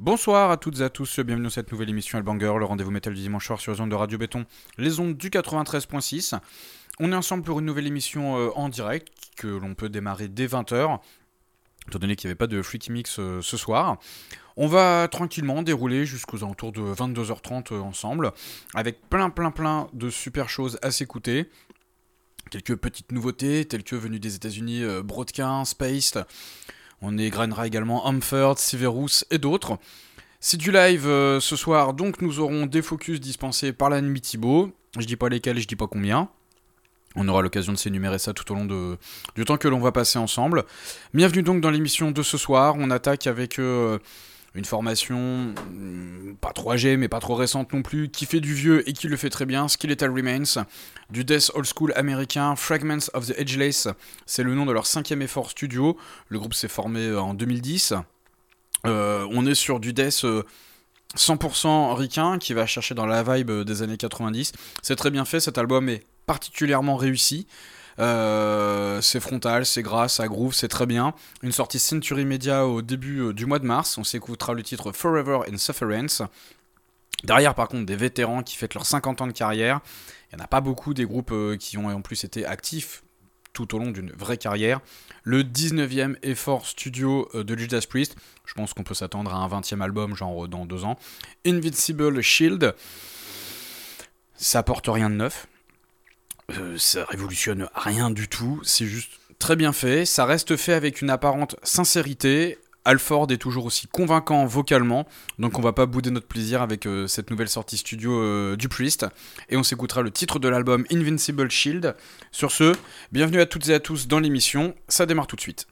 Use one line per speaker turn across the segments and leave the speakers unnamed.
Bonsoir à toutes et à tous, bienvenue dans cette nouvelle émission Hellbanger, le rendez-vous métal du dimanche soir sur les ondes de Radio Béton, les ondes du 93.6. On est ensemble pour une nouvelle émission en direct que l'on peut démarrer dès 20h, étant donné qu'il n'y avait pas de Freaky Mix ce soir. On va tranquillement dérouler jusqu'aux alentours de 22h30 ensemble, avec plein de super choses à s'écouter. Quelques petites nouveautés, telles que venues des États-Unis, Broadcast, Spaced. On égrènera également Humford, Severus et d'autres. C'est du live ce soir, donc nous aurons des focus dispensés par l'ami Thibaut. Je dis pas lesquels, je dis pas combien. On aura l'occasion de s'énumérer ça tout au long du temps que l'on va passer ensemble. Bienvenue donc dans l'émission de ce soir. On attaque avec une formation pas trop âgée mais pas trop récente non plus, qui fait du vieux et qui le fait très bien, Skeletal Remains, du death old school américain, Fragments of the Edgeless, c'est le nom de leur 5e effort studio, le groupe s'est formé en 2010, on est sur du death 100% ricain, qui va chercher dans la vibe des années 90, c'est très bien fait, cet album est particulièrement réussi. C'est frontal, c'est gras, ça groove, c'est très bien. Une sortie Century Media au début du mois de mars. On s'écoutera le titre Forever in Sufferance. Derrière, par contre, des vétérans qui fêtent leurs 50 ans de carrière. Il n'y en a pas beaucoup des groupes qui ont en plus été actifs tout au long d'une vraie carrière. Le 19e effort studio de Judas Priest. Je pense qu'on peut s'attendre à un 20e album, genre dans 2 ans. Invincible Shield. Ça apporte rien de neuf. Ça révolutionne rien du tout, c'est juste très bien fait, ça reste fait avec une apparente sincérité. Halford est toujours aussi convaincant vocalement, donc on va pas bouder notre plaisir avec cette nouvelle sortie studio du Priest, et on s'écoutera le titre de l'album Invincible Shield. Sur ce, bienvenue à toutes et à tous dans l'émission, ça démarre tout de suite.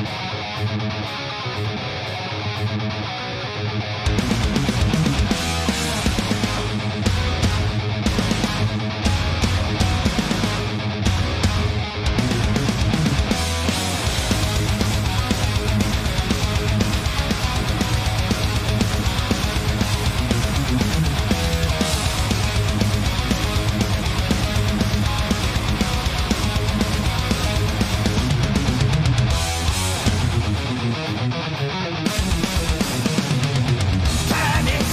Panic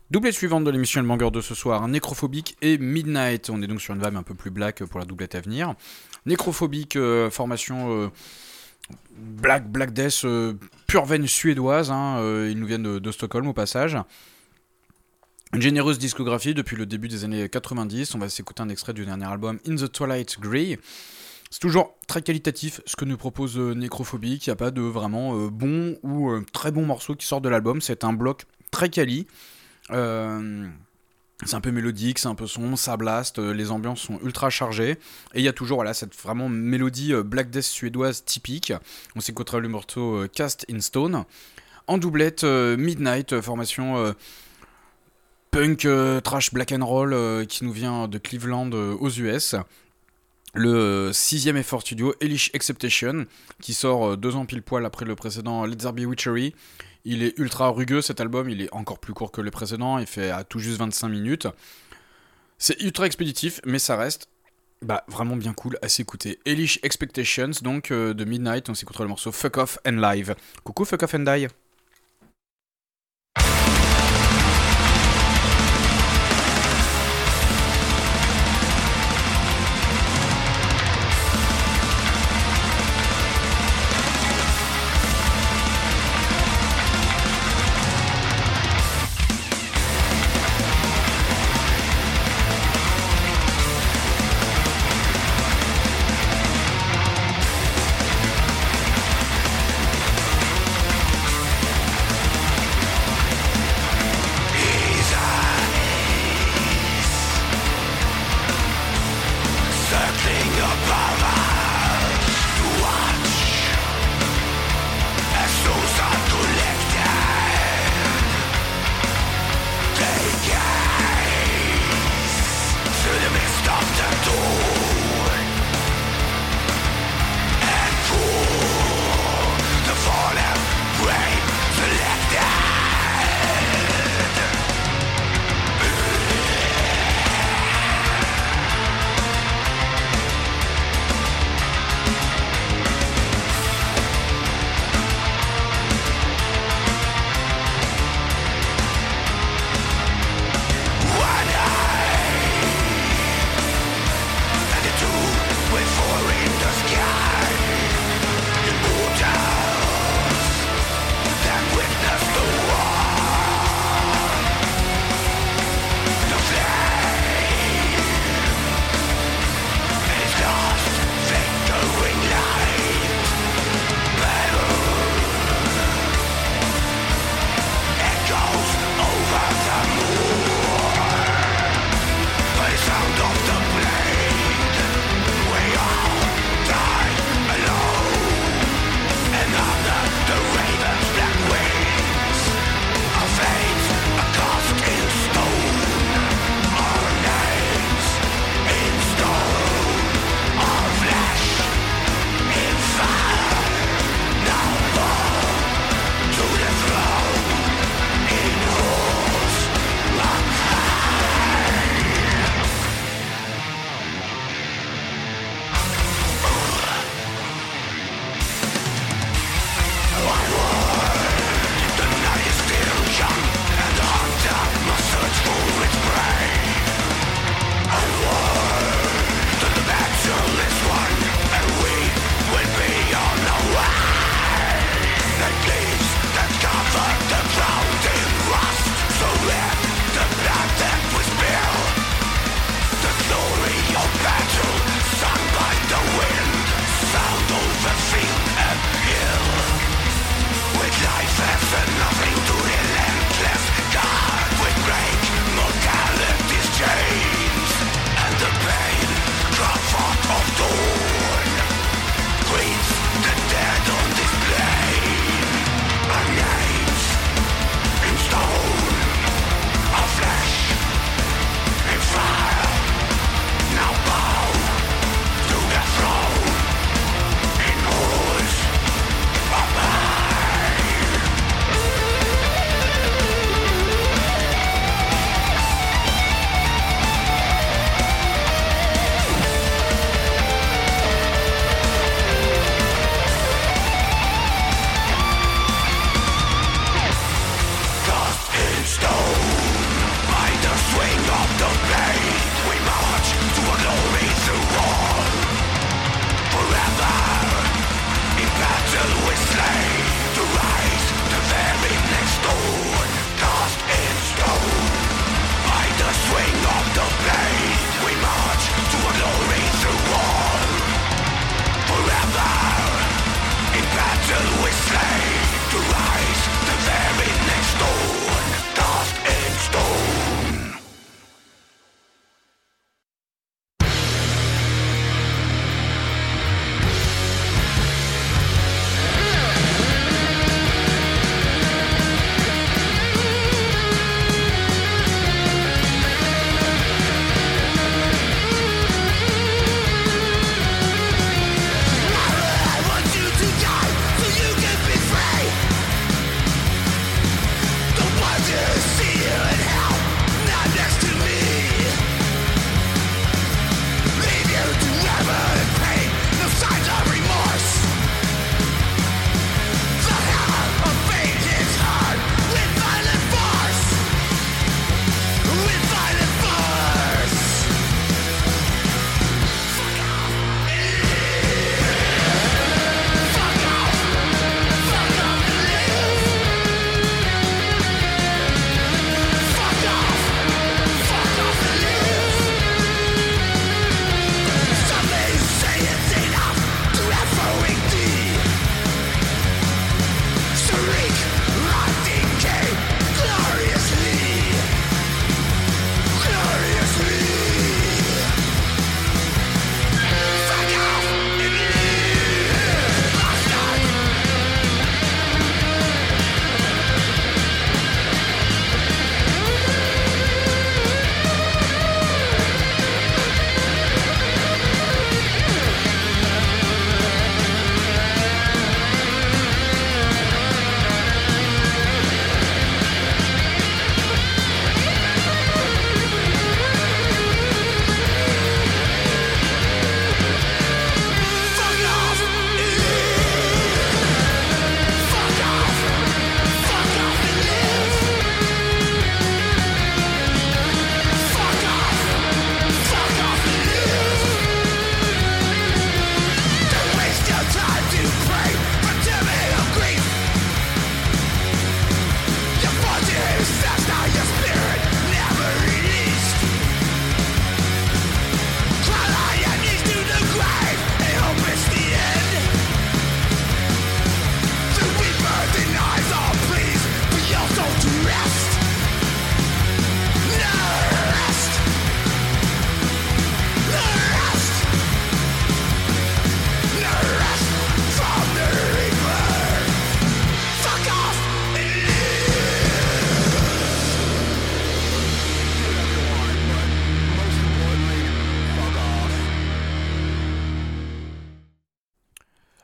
Doublette suivante de l'émission Headbanger de ce soir, Nécrophobique et Midnight. On est donc sur une vibe un peu plus black pour la doublette à venir. Nécrophobique, formation Black Death, pure veine suédoise. Ils nous viennent de Stockholm au passage. Une généreuse discographie depuis le début des années 90. On va s'écouter un extrait du dernier album In the Twilight Grey. C'est toujours très qualitatif ce que nous propose Nécrophobique. Il n'y a pas de vraiment bon ou très bon morceau qui sort de l'album. C'est un bloc très quali. C'est un peu mélodique, c'est un peu sombre, ça blast, les ambiances sont ultra chargées, et il y a toujours cette vraiment mélodie Black Death suédoise typique. On s'écoutera le morceau Cast in Stone. En doublette, Midnight, formation punk, trash, black and roll, qui nous vient de Cleveland aux US. Le 6ème effort studio, Hellish Acceptation, qui sort 2 ans pile poil après le précédent Let There Be Witchery. Il est ultra rugueux cet album, il est encore plus court que les précédents, il fait à tout juste 25 minutes. C'est ultra expéditif, mais ça reste vraiment bien cool à s'écouter. Hellish Expectations, donc de Midnight, on s'écoutera le morceau Fuck Off and Live. Coucou Fuck Off and Die.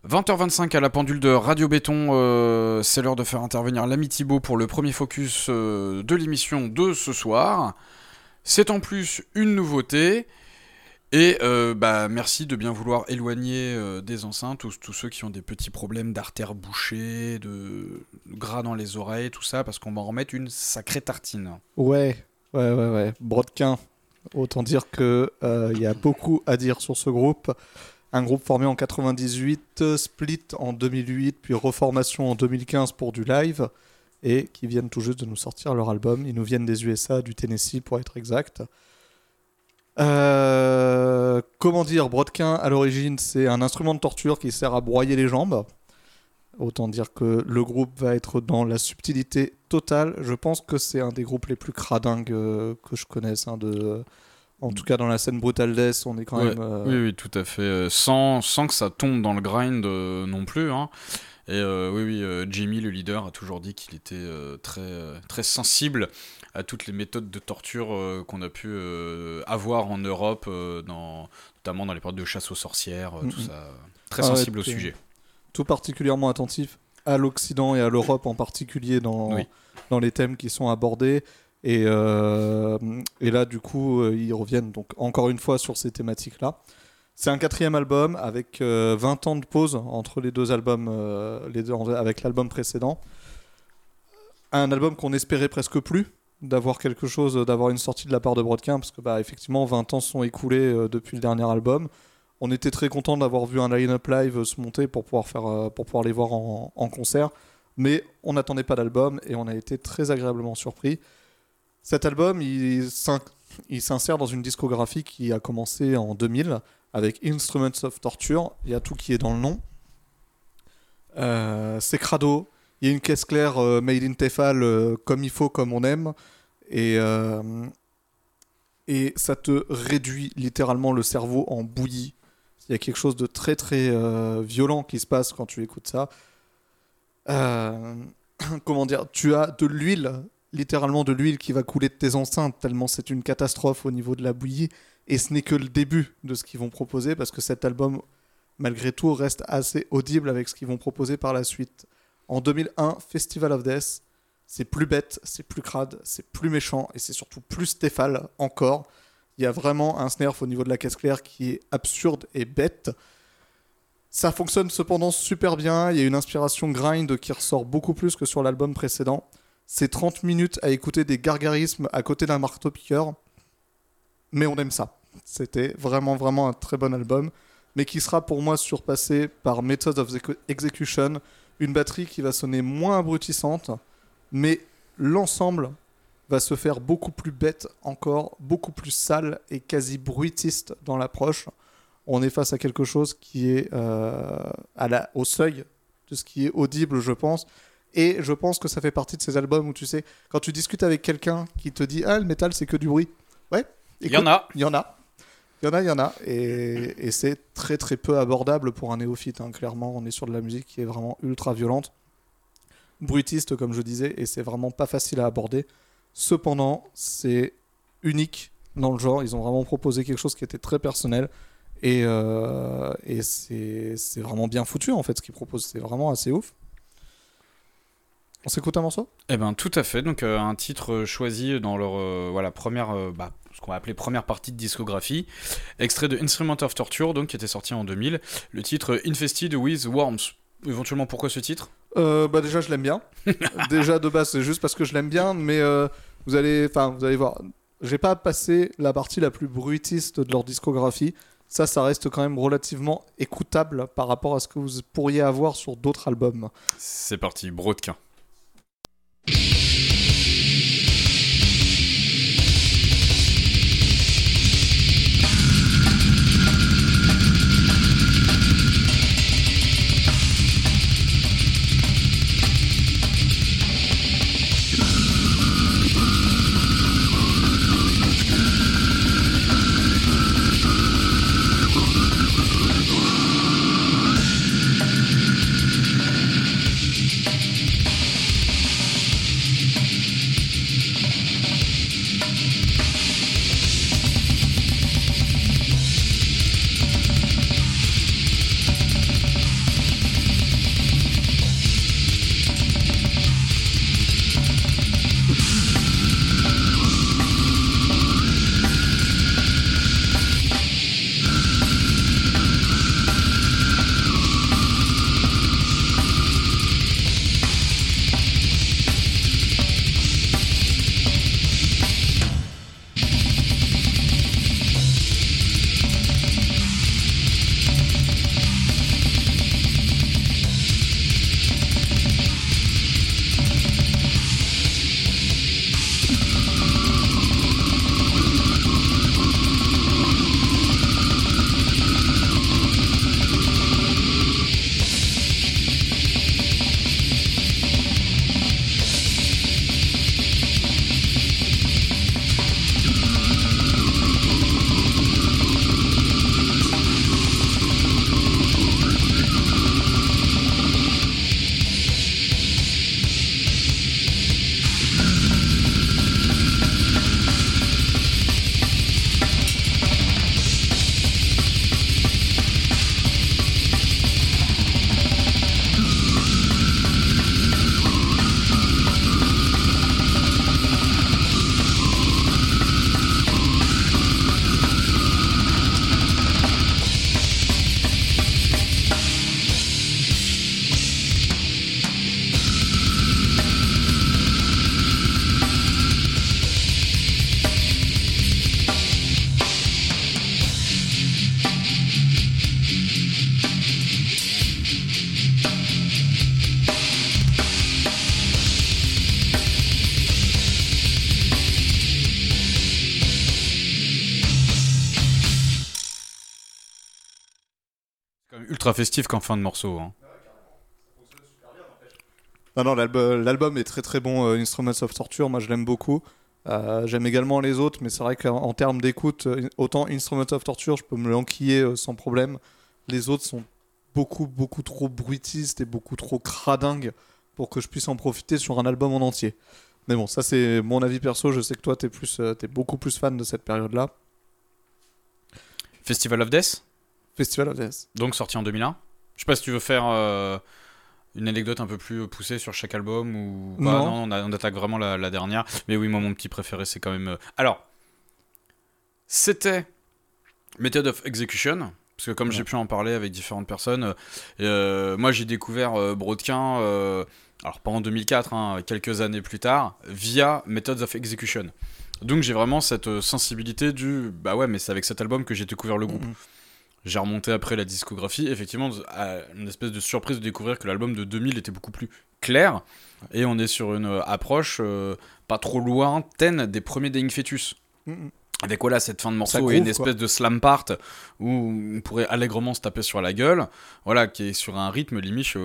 20h25 à la pendule de Radio Béton, c'est l'heure de faire intervenir l'ami Thibaut pour le premier focus de l'émission de ce soir. C'est en plus une nouveauté, et merci de bien vouloir éloigner des enceintes tous ceux qui ont des petits problèmes d'artères bouchées, de gras dans les oreilles, tout ça, parce qu'on va en remettre une sacrée tartine.
Ouais. Brodkin, autant dire que y a beaucoup à dire sur ce groupe. Un groupe formé en 98, split en 2008, puis reformation en 2015 pour du live, et qui viennent tout juste de nous sortir leur album. Ils nous viennent des USA, du Tennessee pour être exact. Comment dire, Brodkin, à l'origine, c'est un instrument de torture qui sert à broyer les jambes. Autant dire que le groupe va être dans la subtilité totale. Je pense que c'est un des groupes les plus cradingues que je connaisse, en tout cas dans la scène Brutal Death, on est quand même...
Oui, tout à fait. Sans que ça tombe dans le grind non plus. Hein. Et Jimmy, le leader, a toujours dit qu'il était très sensible à toutes les méthodes de torture qu'on a pu avoir en Europe, notamment dans les périodes de chasse aux sorcières, tout ça. Très sensible au sujet.
Tout particulièrement attentif à l'Occident et à l'Europe en particulier dans les thèmes qui sont abordés. Et là, du coup, ils reviennent donc encore une fois sur ces thématiques-là. C'est un 4e album avec 20 ans de pause entre les deux albums, avec l'album précédent. Un album qu'on espérait presque plus d'avoir quelque chose, d'avoir une sortie de la part de Brodkin, parce que effectivement, 20 ans sont écoulés depuis le dernier album. On était très content d'avoir vu un line-up live se monter pour pouvoir les voir en concert, mais on n'attendait pas d'album et on a été très agréablement surpris. Cet album, il s'insère dans une discographie qui a commencé en 2000 avec Instruments of Torture. Il y a tout qui est dans le nom. C'est crado. Il y a une caisse claire made in Tefal comme il faut, comme on aime. Et ça te réduit littéralement le cerveau en bouillie. Il y a quelque chose de très très violent qui se passe quand tu écoutes ça. Comment dire ? Tu as de l'huile, littéralement de l'huile qui va couler de tes enceintes, tellement c'est une catastrophe au niveau de la bouillie. Et ce n'est que le début de ce qu'ils vont proposer, parce que cet album, malgré tout, reste assez audible avec ce qu'ils vont proposer par la suite. En 2001, Festival of Death, c'est plus bête, c'est plus crade, c'est plus méchant, et c'est surtout plus Stéphal encore. Il y a vraiment un snare au niveau de la caisse claire qui est absurde et bête. Ça fonctionne cependant super bien, il y a une inspiration grind qui ressort beaucoup plus que sur l'album précédent. C'est 30 minutes à écouter des gargarismes à côté d'un marteau-piqueur, mais on aime ça. C'était vraiment un très bon album, mais qui sera pour moi surpassé par Method of Execution, une batterie qui va sonner moins abrutissante, mais l'ensemble va se faire beaucoup plus bête encore, beaucoup plus sale et quasi bruitiste dans l'approche. On est face à quelque chose qui est au seuil de ce qui est audible, je pense. Et je pense que ça fait partie de ces albums où, tu sais, quand tu discutes avec quelqu'un qui te dit « Ah, le métal, c'est que du bruit ». Ouais, écoute, il y en a. Et c'est très très peu abordable pour un néophyte. Hein. Clairement, on est sur de la musique qui est vraiment ultra violente, bruitiste, comme je disais, et c'est vraiment pas facile à aborder. Cependant, c'est unique dans le genre. Ils ont vraiment proposé quelque chose qui était très personnel. Et c'est vraiment bien foutu, en fait, ce qu'ils proposent. C'est vraiment assez ouf. On s'écoute un morceau ?
Eh ben tout à fait, donc un titre choisi dans leur première, ce qu'on va appeler première partie de discographie, extrait de Instrument of Torture, donc qui était sorti en 2000, le titre Infested with Worms. Éventuellement, pourquoi ce titre ?
Déjà je l'aime bien. Déjà de base c'est juste parce que je l'aime bien, mais vous allez voir, j'ai pas passé la partie la plus bruitiste de leur discographie. Ça reste quand même relativement écoutable par rapport à ce que vous pourriez avoir sur d'autres albums.
C'est parti, Brodkin. Quand même ultra festif qu'en fin de morceau. Hein.
Non, l'album est très très bon, Instruments of Torture, moi je l'aime beaucoup. J'aime également les autres, mais c'est vrai qu'en termes d'écoute, autant Instruments of Torture, je peux me l'enquiller sans problème. Les autres sont beaucoup trop bruitistes et beaucoup trop cradingues pour que je puisse en profiter sur un album en entier. Mais bon, ça c'est mon avis perso, je sais que toi t'es beaucoup plus fan de cette période-là.
Festival of Death,
Festival of Death.
donc sorti en 2001. Je sais pas si tu veux faire une anecdote un peu plus poussée sur chaque album ou pas.
Non.
Non, on attaque vraiment la dernière. Mais oui, moi, mon petit préféré, c'est quand même. Alors, c'était Method of Execution. Parce que comme j'ai pu en parler avec différentes personnes, moi j'ai découvert Brodequin, alors pas en 2004, hein, quelques années plus tard, via Methods of Execution. Donc j'ai vraiment cette sensibilité du bah ouais, mais c'est avec cet album que j'ai découvert le groupe. J'ai remonté après la discographie, effectivement, à une espèce de surprise de découvrir que l'album de 2000 était beaucoup plus clair, et on est sur une approche pas trop lointaine des premiers Dying Fetus. Avec voilà, cette fin de morceau et une espèce de slam part où on pourrait allègrement se taper sur la gueule, voilà, qui est sur un rythme limite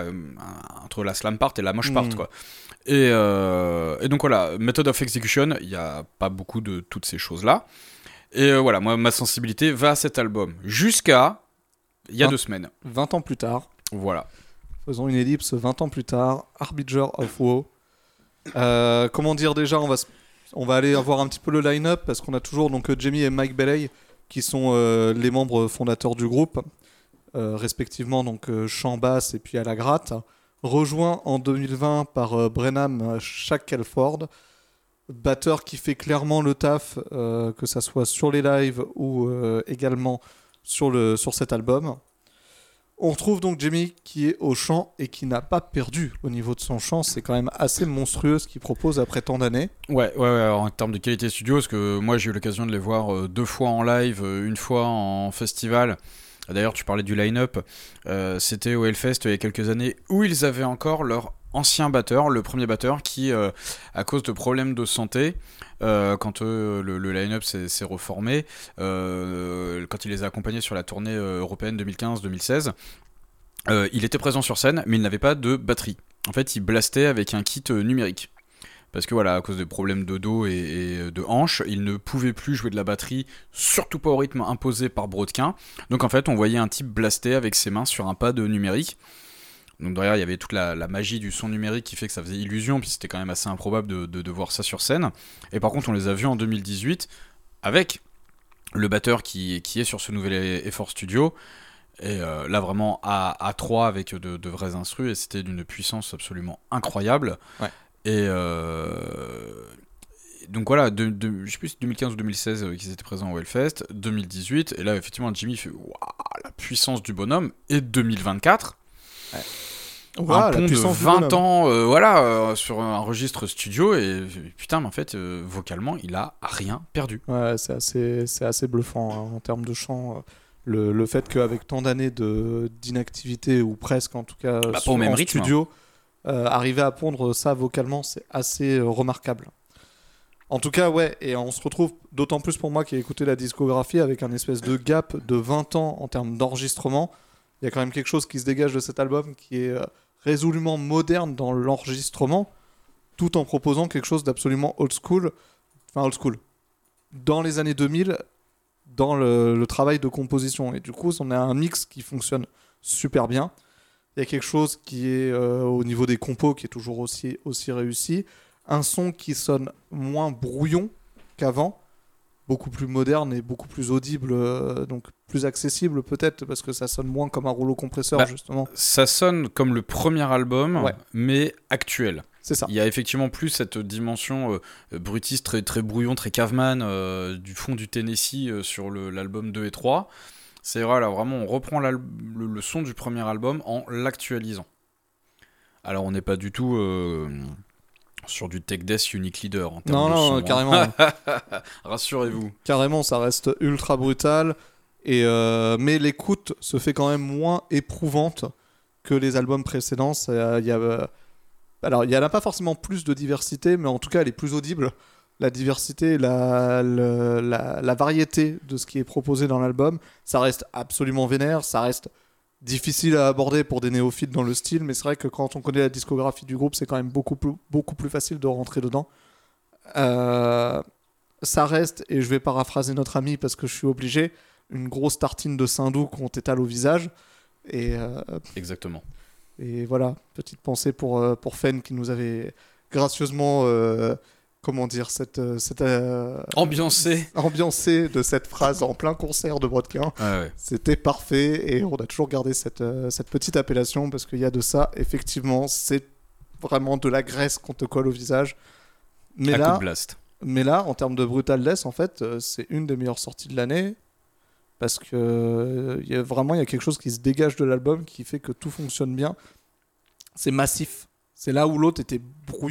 entre la slam part et la moche part, quoi. Et donc voilà, Method of Execution, il n'y a pas beaucoup de toutes ces choses-là. Et voilà, moi, ma sensibilité va à cet album. Jusqu'à il y a 2 semaines.
20 ans plus tard.
Voilà.
Faisons une ellipse, 20 ans plus tard, Harbinger of Woe. Comment dire déjà, on va aller voir un petit peu le line-up, parce qu'on a toujours donc Jamie et Mike Bailey, qui sont les membres fondateurs du groupe, respectivement donc chant, basse et puis à la gratte. Rejoint en 2020 par Brenham Shackelford, batteur qui fait clairement le taf, que ça soit sur les lives ou également sur cet album. On retrouve donc Jamie qui est au chant et qui n'a pas perdu au niveau de son chant. C'est quand même assez monstrueux ce qu'il propose après tant d'années.
Ouais, en termes de qualité studio, parce que moi j'ai eu l'occasion de les voir 2 fois en live, une fois en festival. D'ailleurs, tu parlais du line-up, c'était au Hellfest il y a quelques années où ils avaient encore leur ancien batteur, le premier batteur qui, à cause de problèmes de santé, quand le line-up s'est reformé, quand il les a accompagnés sur la tournée européenne 2015-2016, il était présent sur scène, mais il n'avait pas de batterie. En fait, il blastait avec un kit numérique. Parce que voilà, à cause des problèmes de dos et de hanches, il ne pouvait plus jouer de la batterie, surtout pas au rythme imposé par Brodequin. Donc en fait, on voyait un type blaster avec ses mains sur un pad numérique. Donc derrière, il y avait toute la magie du son numérique qui fait que ça faisait illusion, puis c'était quand même assez improbable de voir ça sur scène. Et par contre, on les a vus en 2018 avec le batteur qui est sur ce nouvel Effort Studio. Et là, vraiment à 3 avec de vrais instrus, et c'était d'une puissance absolument incroyable.
Ouais.
Et donc voilà, je sais plus si 2015 ou 2016 qu'ils étaient présents au Hellfest, 2018, et là effectivement Jimmy fait waouh, la puissance du bonhomme, et 2024, un pont de 20 ans sur un registre studio, et putain, mais en fait, vocalement, il a rien perdu.
Ouais, c'est assez bluffant hein, en termes de chant. Le fait qu'avec tant d'années d'inactivité, ou presque en tout cas,
pas au même rythme,
studio, arriver à pondre ça vocalement, c'est assez remarquable. En tout cas, ouais, et on se retrouve, d'autant plus pour moi qui ai écouté la discographie, avec un espèce de gap de 20 ans en termes d'enregistrement. Il y a quand même quelque chose qui se dégage de cet album qui est résolument moderne dans l'enregistrement, tout en proposant quelque chose d'absolument old school, dans les années 2000, dans le travail de composition. Et du coup, on a un mix qui fonctionne super bien. Il y a quelque chose qui est au niveau des compos qui est toujours aussi réussi. Un son qui sonne moins brouillon qu'avant, beaucoup plus moderne et beaucoup plus audible, donc plus accessible peut-être, parce que ça sonne moins comme un rouleau compresseur, justement.
Ça sonne comme le premier album, ouais, mais actuel.
C'est ça.
Il y a effectivement plus cette dimension brutiste, très, très brouillon, très caveman, du fond du Tennessee sur l'album 2 et 3. C'est vrai, là, vraiment, on reprend le son du premier album en l'actualisant. Alors, on n'est pas du tout sur du Tech Death Unique Leader en termes de son.
Non, carrément.
Rassurez-vous.
Carrément, ça reste ultra brutal. Mais l'écoute se fait quand même moins éprouvante que les albums précédents. Alors, il n'y en a pas forcément plus de diversité, mais en tout cas, elle est plus audible. La diversité, la variété de ce qui est proposé dans l'album, ça reste absolument vénère, ça reste difficile à aborder pour des néophytes dans le style, mais c'est vrai que quand on connaît la discographie du groupe, c'est quand même beaucoup plus facile de rentrer dedans. Ça reste, et je vais paraphraser notre ami parce que je suis obligé, une grosse tartine de Saint-Doux qu'on t'étale au visage.
Exactement.
Et voilà, petite pensée pour Fen qui nous avait gracieusement, ambiancé de cette phrase en plein concert de Brodequin.
Ouais.
C'était parfait et on a toujours gardé cette petite appellation parce qu'il y a de ça, effectivement, c'est vraiment de la graisse qu'on te colle au visage. Mais
coup
là,
de blast.
Mais là, en termes de Brutal Death, en fait, c'est une des meilleures sorties de l'année parce que il y a quelque chose qui se dégage de l'album qui fait que tout fonctionne bien. C'est massif. C'est là où l'autre était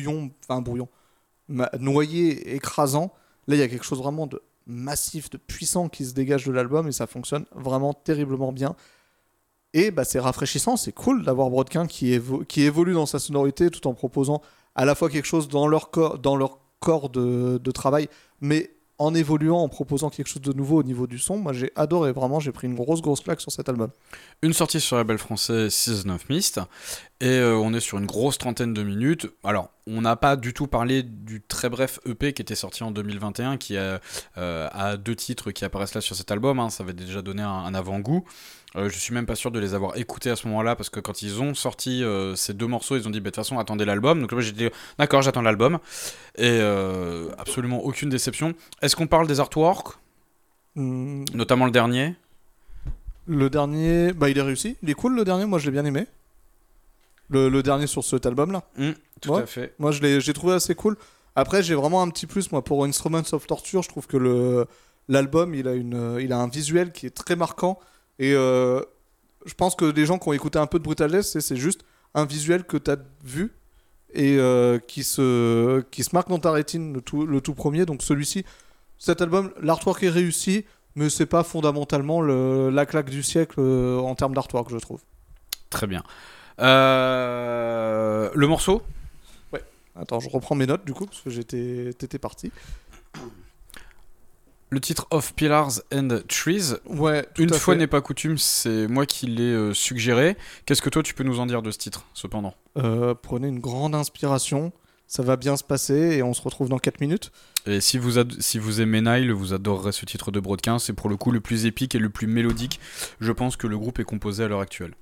noyé, écrasant. Là, il y a quelque chose vraiment de massif, de puissant qui se dégage de l'album et ça fonctionne vraiment terriblement bien. Et c'est rafraîchissant, c'est cool d'avoir Brodequin qui évolue dans sa sonorité tout en proposant à la fois quelque chose dans leur corps de travail, mais en évoluant, en proposant quelque chose de nouveau au niveau du son. Moi j'ai adoré, vraiment j'ai pris une grosse claque sur cet album.
Une sortie sur le label français Season of Mist, et on est sur une grosse trentaine de minutes. Alors on n'a pas du tout parlé du très bref EP qui était sorti en 2021, qui a 2 titres qui apparaissent là sur cet album, hein. Ça avait déjà donné un avant-goût. Je suis même pas sûr de les avoir écoutés à ce moment-là, parce que quand ils ont sorti ces 2 morceaux, ils ont dit de toute façon attendez l'album. Donc là j'ai dit d'accord, j'attends l'album, et absolument aucune déception. Est-ce qu'on parle des artworks, notamment le dernier?
Le dernier, il est réussi, il est cool le dernier, moi je l'ai bien aimé. Le dernier sur cet album là.
Tout à fait.
Moi j'ai trouvé assez cool. Après j'ai vraiment un petit plus moi pour Instruments of Torture, je trouve que l'album il a un visuel qui est très marquant. Et je pense que les gens qui ont écouté un peu de Brutal Death, c'est juste un visuel que tu as vu et qui se marque dans ta rétine, le tout premier. Donc celui-ci, cet album, l'artwork est réussi, mais c'est pas fondamentalement la claque du siècle en termes d'artwork, je trouve.
Très bien. Le morceau ?
Ouais. Attends, je reprends mes notes du coup, parce que t'étais parti.
Le titre Of Pillars and Trees,
ouais,
une fois n'est pas coutume, c'est moi qui l'ai suggéré. Qu'est-ce que toi tu peux nous en dire de ce titre, cependant ?
Prenez une grande inspiration, ça va bien se passer et on se retrouve dans 4 minutes.
Et si vous aimez Nile, vous adorerez ce titre de Brodequin. C'est pour le coup le plus épique et le plus mélodique, je pense, que le groupe est composé à l'heure actuelle.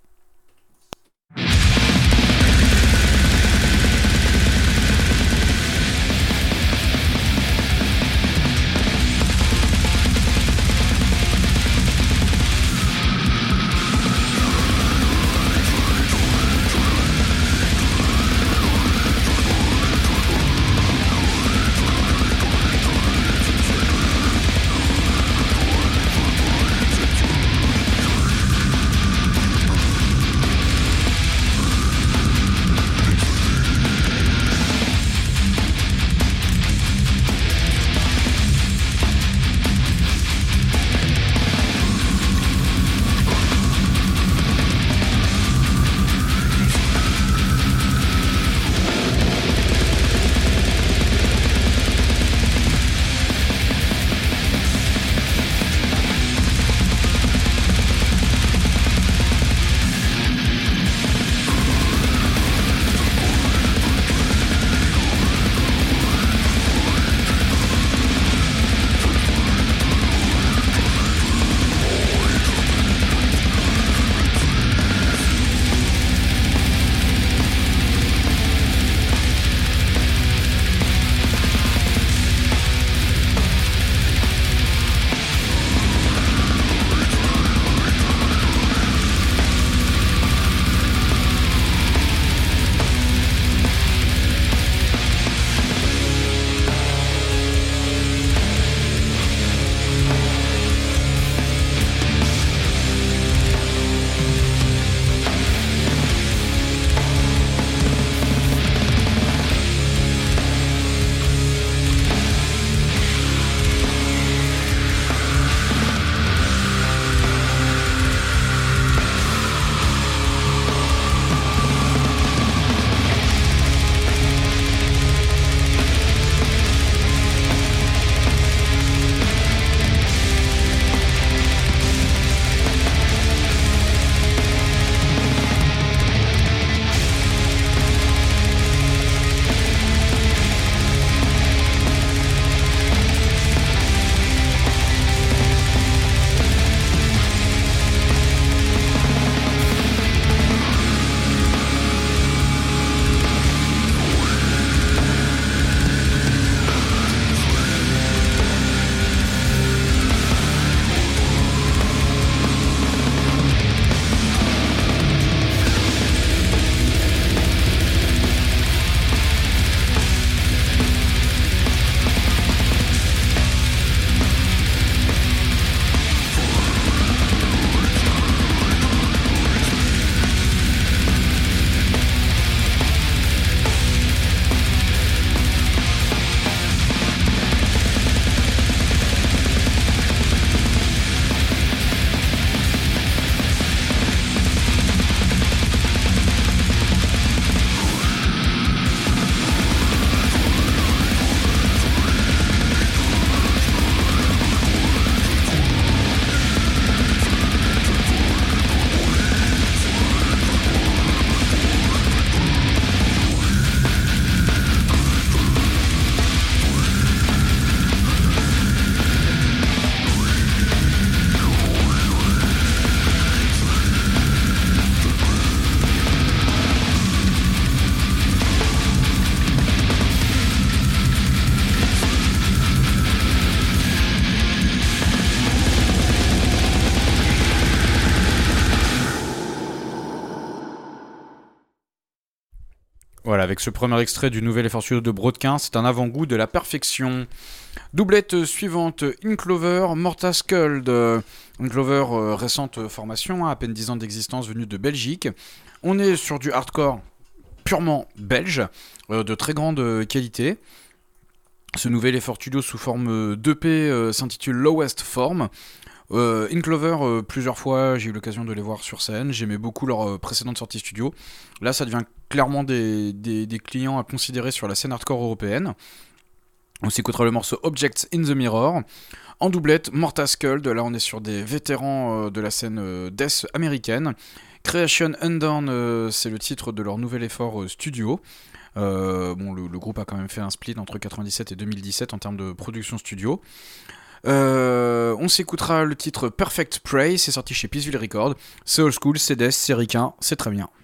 Voilà, avec ce premier extrait du nouvel effort studio de Brodequin, c'est un avant-goût de la perfection. Doublette suivante, Inklover, Morta Skuld. Inklover, récente formation, à peine 10 ans d'existence, venue de Belgique. On est sur du hardcore purement belge, de très grande qualité. Ce nouvel effort studio sous forme d'EP s'intitule Lowest Form. Inklover, plusieurs fois, j'ai eu l'occasion de les voir sur scène. J'aimais beaucoup leur précédente sortie studio. Là, ça devient clairement des clients à considérer sur la scène hardcore européenne. On s'écoutera le morceau Objects in the Mirror. En doublette, Morta Skuld. Là, on est sur des vétérans de la scène death américaine. Creation Undone, c'est le titre de leur nouvel effort studio. Le groupe a quand même fait un split entre 97 et 2017 en termes de production studio. On s'écoutera le titre Perfect Prey, c'est sorti chez Peaceville Records. C'est old school, c'est death, c'est ricain, c'est très bien.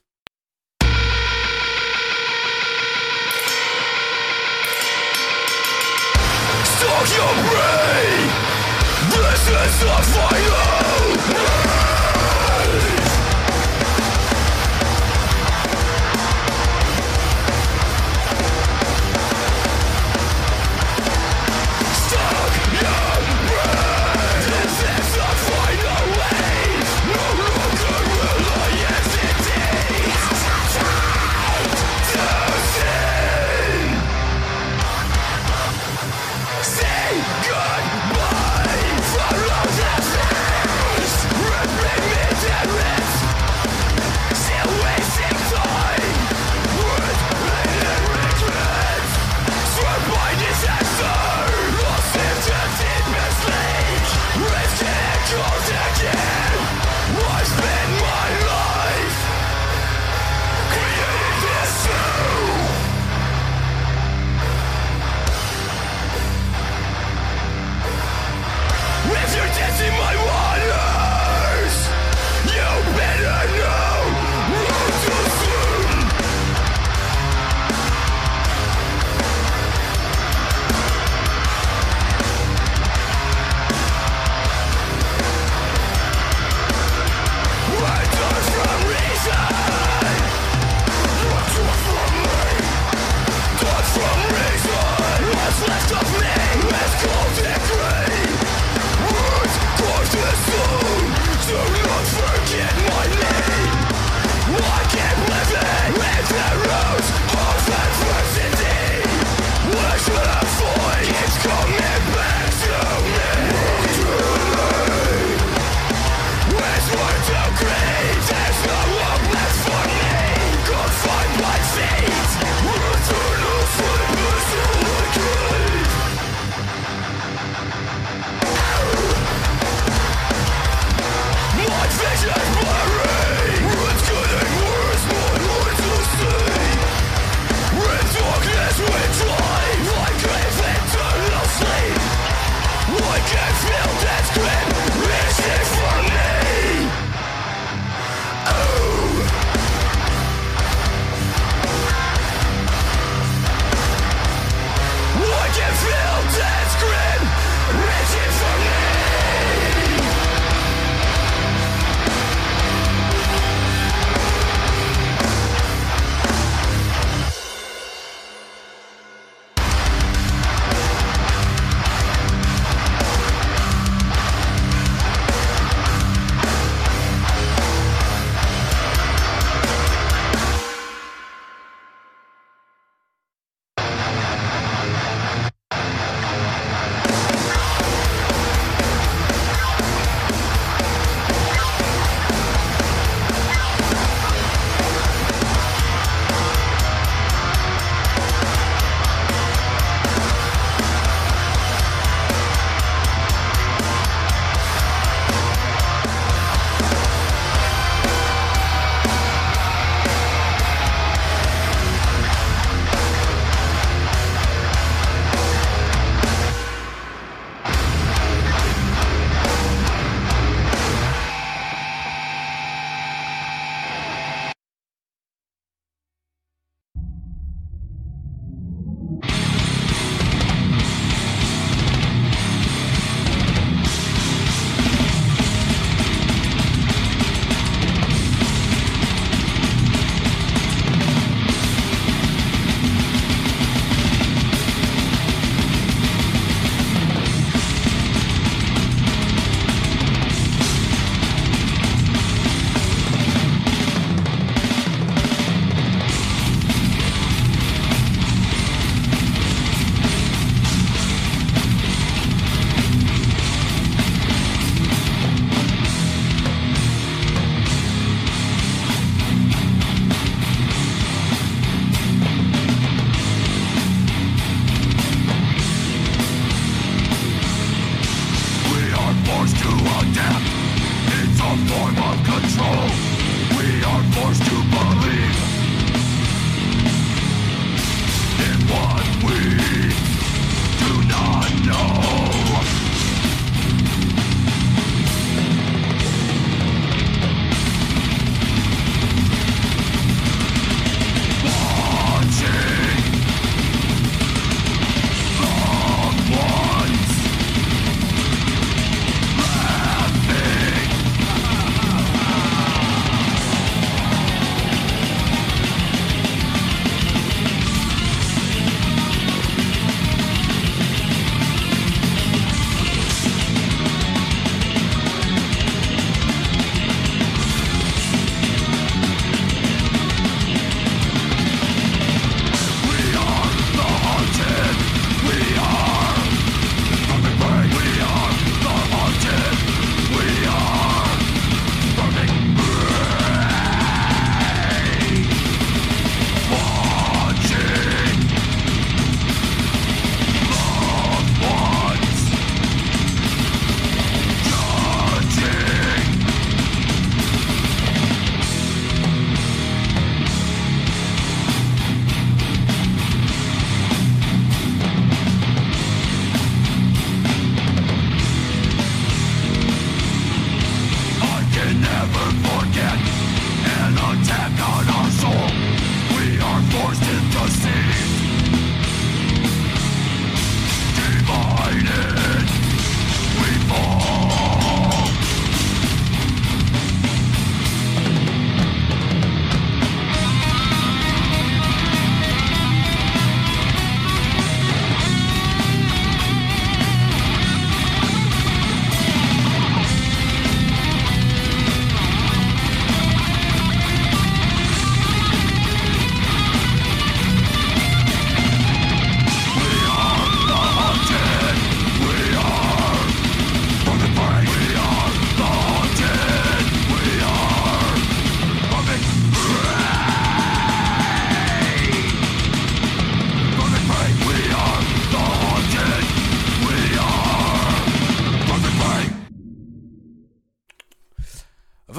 Stalk your brain, this is the final. Goodbye, follow the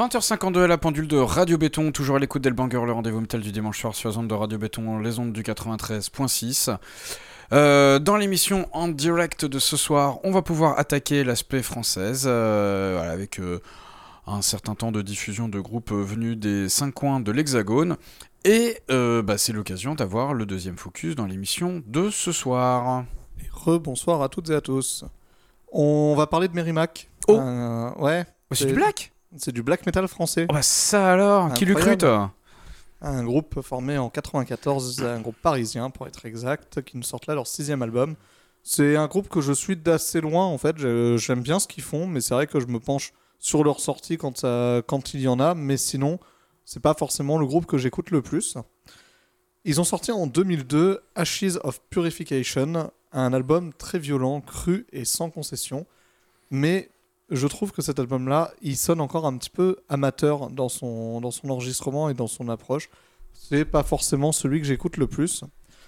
20h52 à la pendule de Radio Béton, toujours à l'écoute d'Elbanger, le rendez-vous métal du dimanche soir sur les ondes de Radio Béton, les ondes du 93.6. Dans l'émission en direct de ce soir, on va pouvoir attaquer l'aspect française, voilà, avec un certain temps de diffusion de groupes venus des 5 coins de l'Hexagone. Et c'est l'occasion d'avoir le deuxième focus dans l'émission de ce soir.
Rebonsoir à toutes et à tous. On va parler de Merrimack.
Oh
ouais.
C'est du black.
C'est du black metal français.
Oh bah ça alors, incroyable. Qui l'eût cru toi ?
Un groupe formé en 94, un groupe parisien pour être exact, qui nous sort là leur 6e album. C'est un groupe que je suis d'assez loin en fait, j'aime bien ce qu'ils font, mais c'est vrai que je me penche sur leur sortie quand il y en a, mais sinon, c'est pas forcément le groupe que j'écoute le plus. Ils ont sorti en 2002 Ashes of Purification, un album très violent, cru et sans concession, mais je trouve que cet album-là, il sonne encore un petit peu amateur dans son enregistrement et dans son approche. C'est pas forcément celui que j'écoute le plus.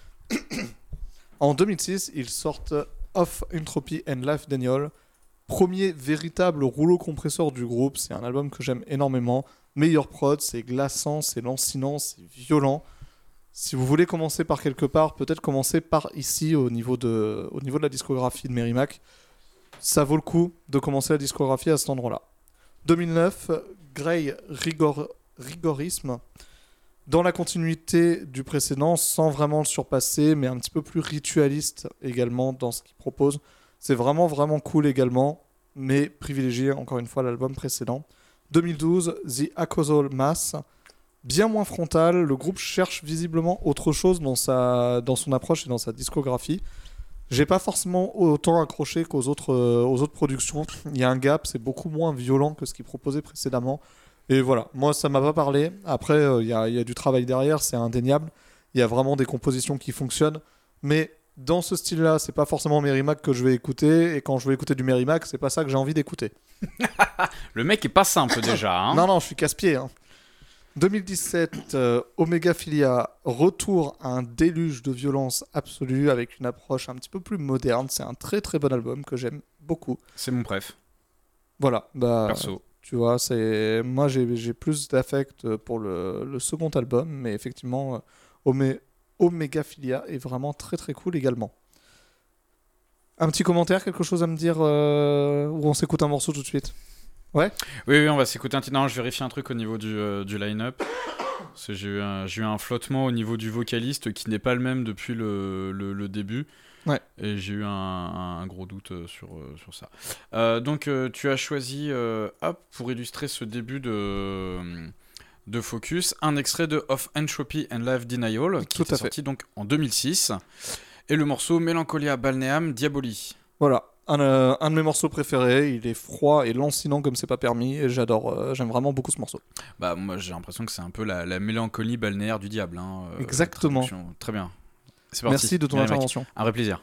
En 2006, ils sortent Of Entropy and Life Daniel, premier véritable rouleau compresseur du groupe. C'est un album que j'aime énormément. Meilleur prod, c'est glaçant, c'est lancinant, c'est violent. Si vous voulez commencer par quelque part, peut-être commencer par ici, au niveau de la discographie de Merrimack. Ça vaut le coup de commencer la discographie à cet endroit-là. 2009, Grey Rigorisme, dans la continuité du précédent, sans vraiment le surpasser, mais un petit peu plus ritualiste également dans ce qu'il propose. C'est vraiment, vraiment cool également, mais privilégié encore une fois l'album précédent. 2012, The Acausal Mass, bien moins frontal. Le groupe cherche visiblement autre chose dans son approche et dans sa discographie. J'ai pas forcément autant accroché qu'aux autres productions. Il y a un gap, c'est beaucoup moins violent que ce qu'ils proposaient précédemment. Et voilà, moi ça m'a pas parlé. Après, il y a du travail derrière, c'est indéniable. Il y a vraiment des compositions qui fonctionnent. Mais dans ce style-là, c'est pas forcément Merrimack que je vais écouter. Et quand je vais écouter du Merrimack, c'est pas ça que j'ai envie d'écouter.
Le mec est pas simple déjà. Hein.
Non, je suis casse-pied. 2017, Omegaphilia, retour à un déluge de violence absolue avec une approche un petit peu plus moderne. C'est un très très bon album que j'aime beaucoup.
C'est mon préf.
Voilà,
perso.
Tu vois, moi j'ai plus d'affect pour le second album, mais effectivement, Omegaphilia est vraiment très très cool également. Un petit commentaire, quelque chose à me dire, ou on s'écoute un morceau tout de suite ? Ouais.
Oui, on va s'écouter un petit... Non, je vérifie un truc au niveau du line-up. Parce que j'ai eu un flottement au niveau du vocaliste qui n'est pas le même depuis le début.
Ouais.
Et j'ai eu un gros doute sur ça. Donc, tu as choisi, pour illustrer ce début de focus, un extrait de Of Entropy and Life Denial, qui est sorti donc en 2006. Et le morceau Melancholia Balneam Diaboli.
Voilà. Un de mes morceaux préférés, il est froid et lancinant comme c'est pas permis, et j'aime vraiment beaucoup ce morceau.
Bah moi j'ai l'impression que c'est un peu la mélancolie balnéaire du diable.
Exactement.
Très bien. C'est parti.
Merci de ton intervention.
Un vrai plaisir.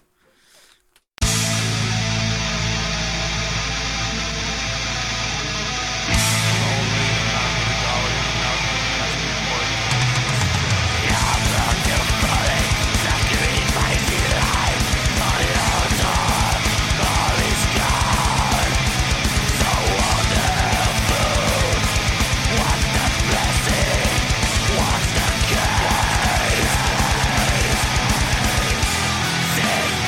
Say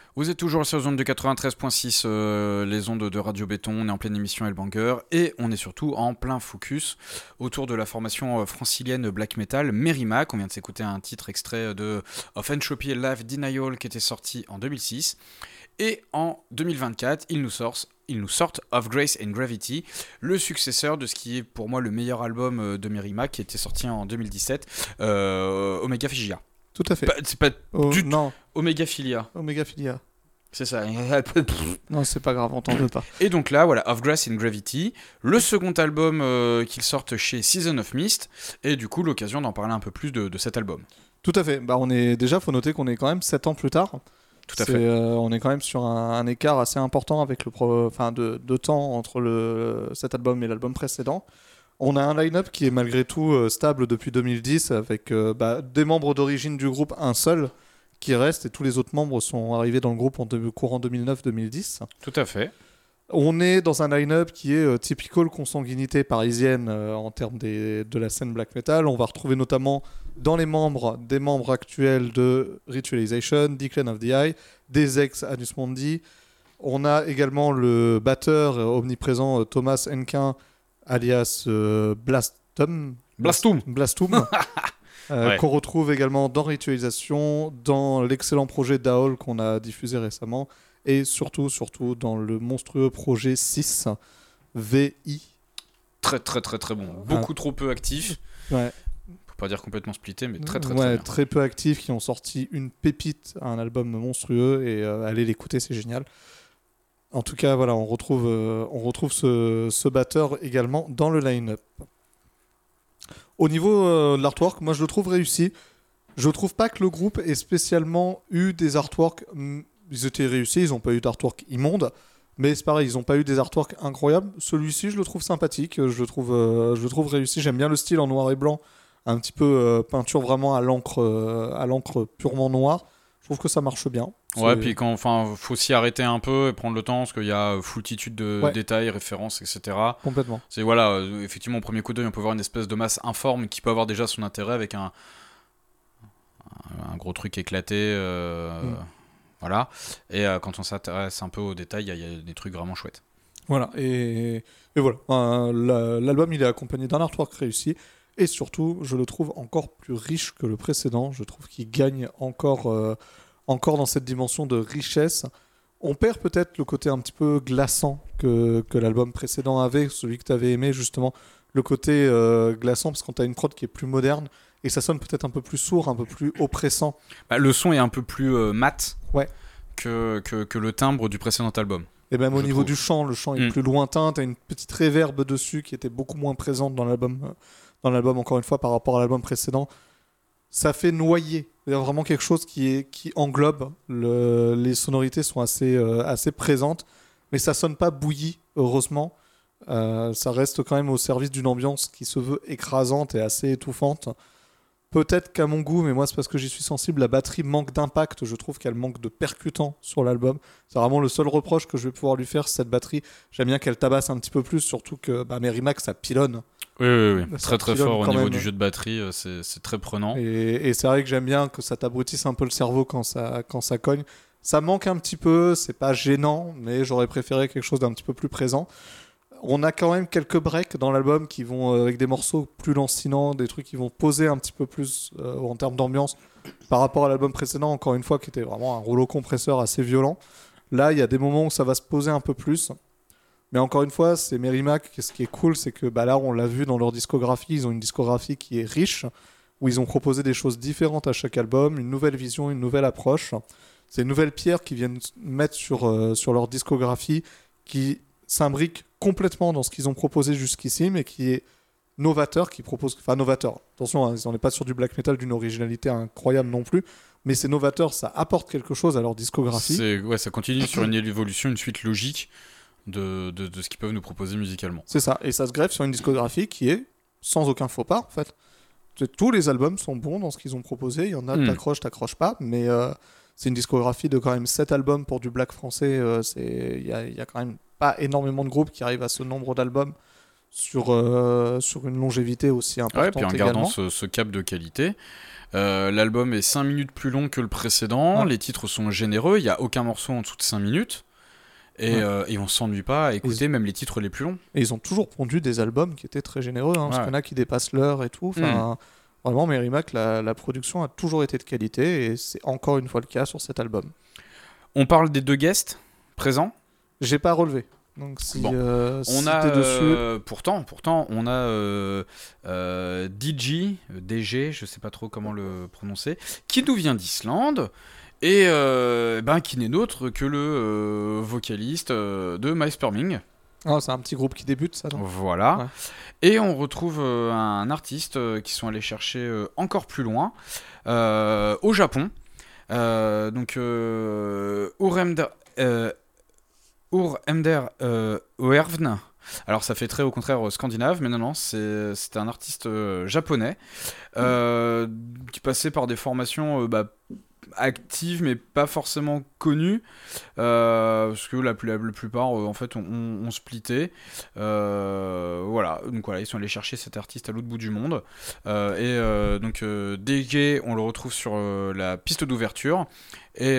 Vous êtes toujours sur zone de 93.6, les ondes de Radio Béton, on est en pleine émission Hellbanger et on est surtout en plein focus autour de la formation francilienne black metal Merrimack. On vient de s'écouter un titre extrait de Of Entropy Life Denial qui était sorti en 2006 et en 2024 ils nous sortent Of Grace and Gravity, le successeur de ce qui est pour moi le meilleur album de Merrimack qui était sorti en 2017, Omega Philia.
Tout à fait.
C'est pas du
non.
tout Omega Philia.
Omega Philia.
C'est ça.
Non, c'est pas grave, on t'en veut pas.
Et donc là, voilà, Of Grace and Gravity, le second album qu'ils sortent chez Season of Mist, et du coup l'occasion d'en parler un peu plus de cet album.
Tout à fait. Faut noter qu'on est quand même 7 ans plus tard.
Tout à fait.
On est quand même sur un écart assez important avec de temps entre cet album et l'album précédent. On a un line-up qui est malgré tout stable depuis 2010 avec des membres d'origine du groupe, un seul qui reste et tous les autres membres sont arrivés dans le groupe en courant 2009-2010.
Tout à fait.
On est dans un line-up qui est typical consanguinité parisienne en termes de la scène black metal. On va retrouver notamment dans les membres des membres actuels de Ritualization, Decline of the Eye, des ex Anus Mundi. On a également le batteur omniprésent Thomas Henkin alias Blastum.
Ouais.
Qu'on retrouve également dans Ritualisation, dans l'excellent projet Daol qu'on a diffusé récemment, et surtout dans le monstrueux projet 6 VI.
Très très très très bon. Beaucoup trop peu actif.
Ouais.
Faut pas dire complètement splitté, mais très très
ouais,
très bien.
Très peu actifs, qui ont sorti une pépite, un album monstrueux, et allez l'écouter, c'est génial. En tout cas, voilà, on retrouve ce batteur également dans le line-up. Au niveau de l'artwork, moi je le trouve réussi. Je trouve pas que le groupe ait spécialement eu des artworks. Ils étaient réussis, ils n'ont pas eu d'artwork immonde. Mais c'est pareil, ils n'ont pas eu des artworks incroyables. Celui-ci, je le trouve sympathique, je le trouve réussi. J'aime bien le style en noir et blanc, un petit peu peinture vraiment à l'encre purement noire. Je trouve que ça marche bien.
Ouais, puis faut s'y arrêter un peu et prendre le temps parce qu'il y a foultitude de détails, références, etc.
Complètement.
C'est voilà, effectivement au premier coup d'œil on peut voir une espèce de masse informe qui peut avoir déjà son intérêt avec un gros truc éclaté, voilà. Et quand on s'intéresse un peu aux détails, il y a des trucs vraiment chouettes.
Voilà, et voilà. L'album il est accompagné d'un artwork réussi. Et surtout, je le trouve encore plus riche que le précédent. Je trouve qu'il gagne encore dans cette dimension de richesse. On perd peut-être le côté un petit peu glaçant que l'album précédent avait, celui que tu avais aimé justement, le côté glaçant, parce que quand tu as une prod qui est plus moderne, et ça sonne peut-être un peu plus sourd, un peu plus oppressant.
Le son est un peu plus mat que le timbre du précédent album.
Et même au niveau du chant, le chant est plus lointain, tu as une petite réverb dessus qui était beaucoup moins présente dans l'album, encore une fois, par rapport à l'album précédent. Ça fait noyer. Il y a vraiment quelque chose qui englobe. Les sonorités sont assez présentes, mais ça sonne pas bouilli, heureusement. Ça reste quand même au service d'une ambiance qui se veut écrasante et assez étouffante. Peut-être qu'à mon goût, mais moi c'est parce que j'y suis sensible, la batterie manque d'impact. Je trouve qu'elle manque de percutant sur l'album. C'est vraiment le seul reproche que je vais pouvoir lui faire, cette batterie. J'aime bien qu'elle tabasse un petit peu plus, surtout que Merrimack, ça pilonne.
Oui. Très très fort au niveau du jeu de batterie, c'est très prenant.
Et c'est vrai que j'aime bien que ça t'abrutisse un peu le cerveau quand ça cogne. Ça manque un petit peu, c'est pas gênant, mais j'aurais préféré quelque chose d'un petit peu plus présent. On a quand même quelques breaks dans l'album qui vont avec des morceaux plus lancinants, des trucs qui vont poser un petit peu plus en termes d'ambiance par rapport à l'album précédent, encore une fois, qui était vraiment un rouleau compresseur assez violent. Là, il y a des moments où ça va se poser un peu plus. Mais encore une fois, c'est Merrimack. Ce qui est cool, c'est que là, on l'a vu dans leur discographie, ils ont une discographie qui est riche, où ils ont proposé des choses différentes à chaque album, une nouvelle vision, une nouvelle approche. C'est une nouvelle pierre qu'ils viennent mettre sur leur discographie, qui s'imbrique complètement dans ce qu'ils ont proposé jusqu'ici, mais qui est novateur, novateur. Attention, hein, on n'est pas sur du black metal d'une originalité incroyable non plus, mais c'est novateur, ça apporte quelque chose à leur discographie.
Ça continue sur une évolution, une suite logique de ce qu'ils peuvent nous proposer musicalement.
C'est ça, et ça se greffe sur une discographie qui est sans aucun faux pas, en fait. Tous les albums sont bons dans ce qu'ils ont proposé, il y en a, t'accroches pas, mais c'est une discographie de quand même 7 albums pour du black français, il y a quand même pas énormément de groupes qui arrivent à ce nombre d'albums sur une longévité aussi importante
puis en gardant
également.
ce cap de qualité. L'album est 5 minutes plus long que le précédent,
Ouais.
les titres sont généreux, il n'y a aucun morceau en dessous de 5 minutes, et on s'ennuie pas à écouter même les titres les plus longs.
Et ils ont toujours pondu des albums qui étaient très généreux, parce qu'il y en a qui dépassent l'heure et tout. Enfin, vraiment, Merrimack, la production a toujours été de qualité, et c'est encore une fois le cas sur cet album.
On parle des 2 guests présents.
J'ai pas relevé. Donc si,
On
si
a
t'es dessus...
pourtant on a DG, je sais pas trop comment le prononcer, qui nous vient d'Islande et qui n'est autre que le vocaliste de My Sperming.
Ah, c'est un petit groupe qui débute, ça, non ?
Voilà.
Ouais.
Et on retrouve un artiste qui sont allés chercher encore plus loin au Japon. Donc Uremder Oervn. Alors ça fait très au contraire scandinave, mais non, c'était un artiste japonais qui passait par des formations actives mais pas forcément connues, parce que la plupart en fait ont splitté. Voilà, donc voilà, ils sont allés chercher cet artiste à l'autre bout du monde. Donc DG, on le retrouve sur la piste d'ouverture. Et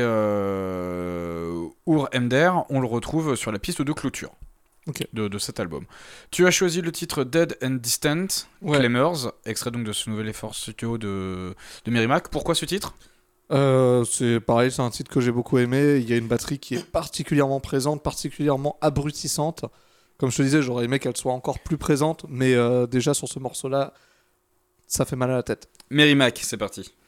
Uremder, on le retrouve sur la piste de clôture de cet album. Tu as choisi le titre Dead and Distant, Claimers, extrait donc de ce nouvel effort studio de Merrimack. Pourquoi ce titre ?
C'est pareil, c'est un titre que j'ai beaucoup aimé. Il y a une batterie qui est particulièrement présente, particulièrement abrutissante. Comme je te disais, j'aurais aimé qu'elle soit encore plus présente, mais déjà sur ce morceau-là, ça fait mal à la tête.
Merrimack, c'est parti.